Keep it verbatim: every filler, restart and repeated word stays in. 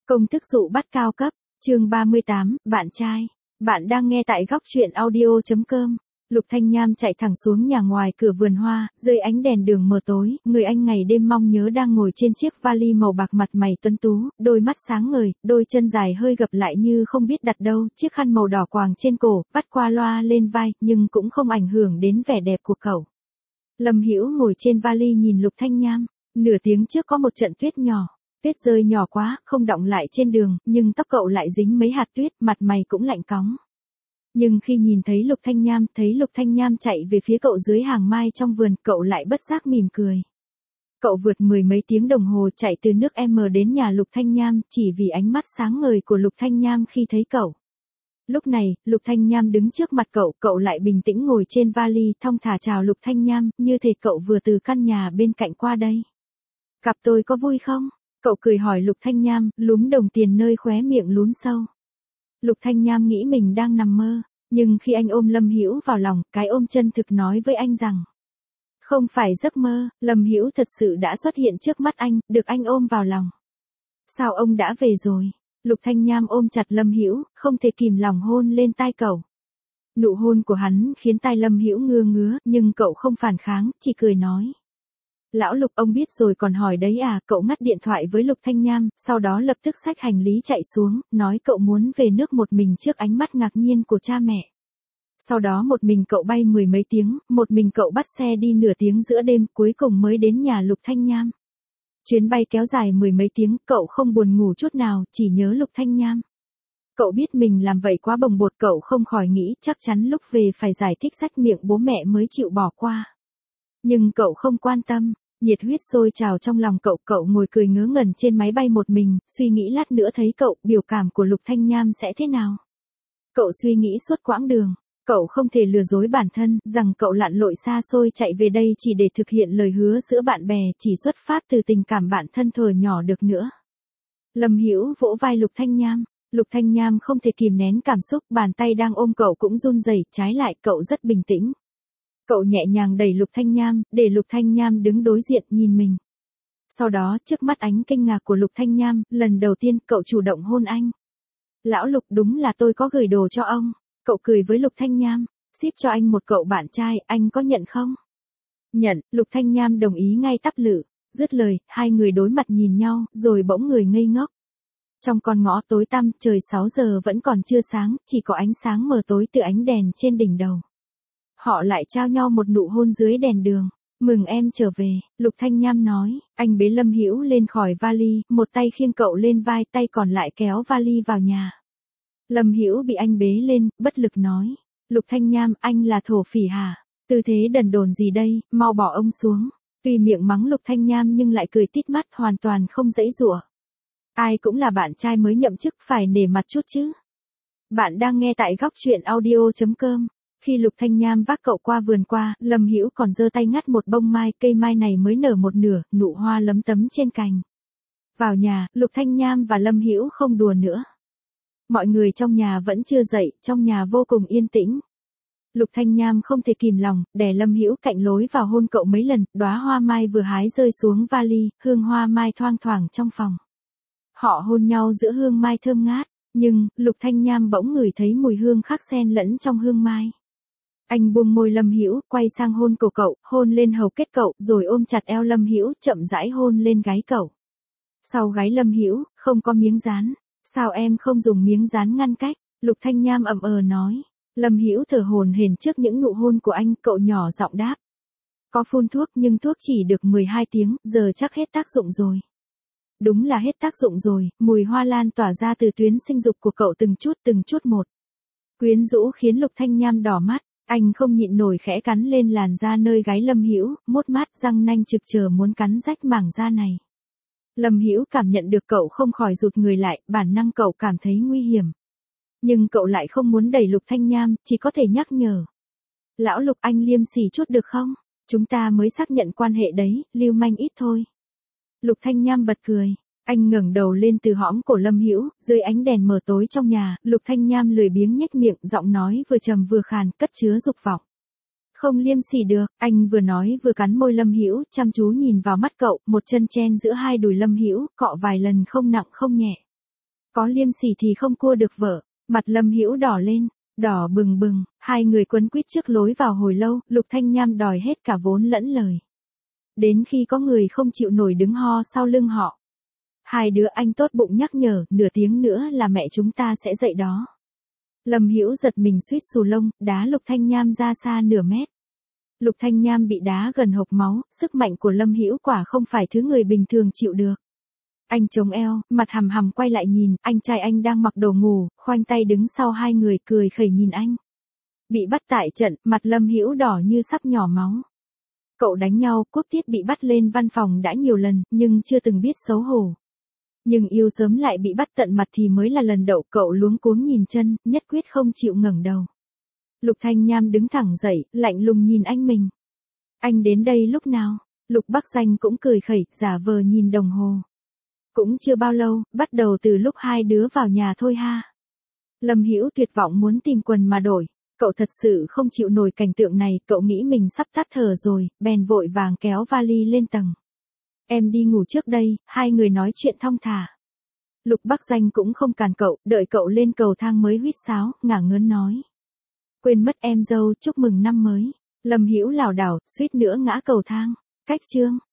Công thức dụ bắt cao cấp, chương ba mươi tám, bạn trai. Bạn đang nghe tại góc truyện audio chấm com. Lục Thanh Nham chạy thẳng xuống nhà ngoài cửa vườn hoa, dưới ánh đèn đường mờ tối, người anh ngày đêm mong nhớ đang ngồi trên chiếc vali màu bạc, mặt mày tuấn tú, đôi mắt sáng ngời, đôi chân dài hơi gập lại như không biết đặt đâu, chiếc khăn màu đỏ quàng trên cổ, vắt qua loa lên vai, nhưng cũng không ảnh hưởng đến vẻ đẹp của cậu. Lâm Hữu ngồi trên vali nhìn Lục Thanh Nham, nửa tiếng trước có một trận tuyết nhỏ. Tuyết rơi nhỏ quá, không đọng lại trên đường, nhưng tóc cậu lại dính mấy hạt tuyết, mặt mày cũng lạnh cóng. Nhưng khi nhìn thấy Lục Thanh Nham, thấy Lục Thanh Nham chạy về phía cậu dưới hàng mai trong vườn, cậu lại bất giác mỉm cười. Cậu vượt mười mấy tiếng đồng hồ chạy từ nước M đến nhà Lục Thanh Nham, chỉ vì ánh mắt sáng ngời của Lục Thanh Nham khi thấy cậu. Lúc này, Lục Thanh Nham đứng trước mặt cậu, cậu lại bình tĩnh ngồi trên vali, thong thả chào Lục Thanh Nham, như thể cậu vừa từ căn nhà bên cạnh qua đây. Gặp tôi có vui không? Cậu cười hỏi Lục Thanh Nham, lúm đồng tiền nơi khóe miệng lún sâu. Lục Thanh Nham nghĩ mình đang nằm mơ, nhưng khi anh ôm Lâm Hữu vào lòng, cái ôm chân thực nói với anh rằng không phải giấc mơ, Lâm Hữu thật sự đã xuất hiện trước mắt anh, được anh ôm vào lòng. Sao ông đã về rồi? Lục Thanh Nham ôm chặt Lâm Hữu, không thể kìm lòng hôn lên tai cậu. Nụ hôn của hắn khiến tai Lâm Hữu ngứa ngứa, nhưng cậu không phản kháng, chỉ cười nói. Lão Lục, ông biết rồi còn hỏi đấy à? Cậu ngắt điện thoại với Lục Thanh Nham, sau đó lập tức xách hành lý chạy xuống, nói cậu muốn về nước một mình trước ánh mắt ngạc nhiên của cha mẹ. Sau đó một mình cậu bay mười mấy tiếng, một mình cậu bắt xe đi nửa tiếng giữa đêm, cuối cùng mới đến nhà Lục Thanh Nham. Chuyến bay kéo dài mười mấy tiếng, cậu không buồn ngủ chút nào, chỉ nhớ Lục Thanh Nham. Cậu biết mình làm vậy quá bồng bột, cậu không khỏi nghĩ chắc chắn lúc về phải giải thích rách miệng bố mẹ mới chịu bỏ qua. Nhưng cậu không quan tâm, nhiệt huyết sôi trào trong lòng cậu, cậu ngồi cười ngớ ngẩn trên máy bay một mình, suy nghĩ lát nữa thấy cậu, biểu cảm của Lục Thanh Nham sẽ thế nào. Cậu suy nghĩ suốt quãng đường, cậu không thể lừa dối bản thân, rằng cậu lặn lội xa xôi chạy về đây chỉ để thực hiện lời hứa giữa bạn bè, chỉ xuất phát từ tình cảm bản thân thuở nhỏ được nữa. Lâm Hữu vỗ vai Lục Thanh Nham, Lục Thanh Nham không thể kìm nén cảm xúc, bàn tay đang ôm cậu cũng run rẩy, trái lại cậu rất bình tĩnh. Cậu nhẹ nhàng đẩy Lục Thanh Nham, để Lục Thanh Nham đứng đối diện nhìn mình. Sau đó trước mắt ánh kinh ngạc của Lục Thanh Nham, lần đầu tiên cậu chủ động hôn anh. Lão Lục, đúng là tôi có gửi đồ cho ông. Cậu cười với Lục Thanh Nham, ship cho anh một cậu bạn trai, anh có nhận không? Nhận, Lục Thanh Nham đồng ý ngay tắp lự. Dứt lời, hai người đối mặt nhìn nhau, rồi bỗng người ngây ngốc. Trong con ngõ tối tăm, trời sáu giờ vẫn còn chưa sáng, chỉ có ánh sáng mờ tối từ ánh đèn trên đỉnh đầu. Họ lại trao nhau một nụ hôn dưới đèn đường. Mừng em trở về, Lục Thanh Nham nói. Anh bế Lâm Hữu lên khỏi vali, một tay khiêng cậu lên vai, tay còn lại kéo vali vào nhà. Lâm Hữu bị anh bế lên, bất lực nói. Lục Thanh Nham, anh là thổ phỉ hả? Tư thế đần độn gì đây, mau bỏ ông xuống. Tuy miệng mắng Lục Thanh Nham nhưng lại cười tít mắt, hoàn toàn không giãy giụa. Ai cũng là bạn trai mới nhậm chức, phải nể mặt chút chứ. Bạn đang nghe tại góc truyện audio chấm com. Khi Lục Thanh Nham vác cậu qua vườn qua, Lâm Hữu còn giơ tay ngắt một bông mai, cây mai này mới nở một nửa, nụ hoa lấm tấm trên cành. Vào nhà, Lục Thanh Nham và Lâm Hữu không đùa nữa. Mọi người trong nhà vẫn chưa dậy, trong nhà vô cùng yên tĩnh. Lục Thanh Nham không thể kìm lòng, đè Lâm Hữu cạnh lối vào hôn cậu mấy lần, đóa hoa mai vừa hái rơi xuống vali, hương hoa mai thoang thoảng trong phòng. Họ hôn nhau giữa hương mai thơm ngát, nhưng Lục Thanh Nham bỗng ngửi thấy mùi hương khác xen lẫn trong hương mai. Anh buông môi Lâm Hữu, quay sang hôn cổ cậu, hôn lên hầu kết cậu, rồi ôm chặt eo Lâm Hữu, chậm rãi hôn lên gáy cậu. Sau gáy Lâm Hữu, không có miếng dán. Sao em không dùng miếng dán ngăn cách? Lục Thanh Nham ậm ờ nói. Lâm Hữu thở hổn hển trước những nụ hôn của anh, cậu nhỏ giọng đáp. Có phun thuốc nhưng thuốc chỉ được mười hai tiếng, giờ chắc hết tác dụng rồi. Đúng là hết tác dụng rồi, mùi hoa lan tỏa ra từ tuyến sinh dục của cậu từng chút từng chút một. Quyến rũ khiến Lục Thanh Nham đỏ mắt. Anh không nhịn nổi khẽ cắn lên làn da nơi gáy Lâm Hữu, mốt mát, răng nanh trực chờ muốn cắn rách mảng da này. Lâm Hữu cảm nhận được cậu không khỏi rụt người lại, bản năng cậu cảm thấy nguy hiểm. Nhưng cậu lại không muốn đẩy Lục Thanh Nham, chỉ có thể nhắc nhở. Lão Lục, anh liêm sỉ chút được không? Chúng ta mới xác nhận quan hệ đấy, lưu manh ít thôi. Lục Thanh Nham bật cười. Anh ngẩng đầu lên từ hõm cổ Lâm Hữu, dưới ánh đèn mờ tối trong nhà, Lục Thanh Nham lười biếng nhếch miệng, giọng nói vừa trầm vừa khàn, cất chứa dục vọng. Không liêm sỉ được, anh vừa nói vừa cắn môi Lâm Hữu, chăm chú nhìn vào mắt cậu, một chân chen giữa hai đùi Lâm Hữu, cọ vài lần không nặng không nhẹ. có liêm sỉ thì không cua được vợ. Mặt Lâm Hữu đỏ lên, đỏ bừng bừng, hai người quấn quýt trước lối vào hồi lâu, Lục Thanh Nham đòi hết cả vốn lẫn lời. Đến khi có người không chịu nổi đứng ho sau lưng họ. Hai đứa anh tốt bụng nhắc nhở, nửa tiếng nữa là mẹ chúng ta sẽ dậy đó. Lâm Hữu giật mình suýt xù lông, đá Lục Thanh Nham ra xa nửa mét. Lục Thanh Nham bị đá gần hộc máu, sức mạnh của Lâm Hữu quả không phải thứ người bình thường chịu được. Anh chống eo, mặt hằm hằm quay lại nhìn, anh trai anh đang mặc đồ ngủ, khoanh tay đứng sau hai người cười khẩy nhìn anh. Bị bắt tại trận, mặt Lâm Hữu đỏ như sắp nhỏ máu. Cậu đánh nhau, Quốc Tiết bị bắt lên văn phòng đã nhiều lần, nhưng chưa từng biết xấu hổ. Nhưng yêu sớm lại bị bắt tận mặt thì mới là lần đầu, cậu luống cuống nhìn chân, nhất quyết không chịu ngẩng đầu. Lục Thanh Nham đứng thẳng dậy, lạnh lùng nhìn anh mình. Anh đến đây lúc nào? Lục Bắc Danh cũng cười khẩy, giả vờ nhìn đồng hồ. Cũng chưa bao lâu, bắt đầu từ lúc hai đứa vào nhà thôi ha. Lâm Hữu tuyệt vọng muốn tìm quần mà đổi. Cậu thật sự không chịu nổi cảnh tượng này, cậu nghĩ mình sắp tắt thở rồi, bèn vội vàng kéo vali lên tầng. Em đi ngủ trước đây, hai người nói chuyện thong thả. Lục Bắc Danh cũng không cản cậu, đợi cậu lên cầu thang mới huýt sáo, ngả ngớn nói. Quên mất em dâu, chúc mừng năm mới. Lâm Hữu lảo đảo, suýt nữa ngã cầu thang. Cách chương.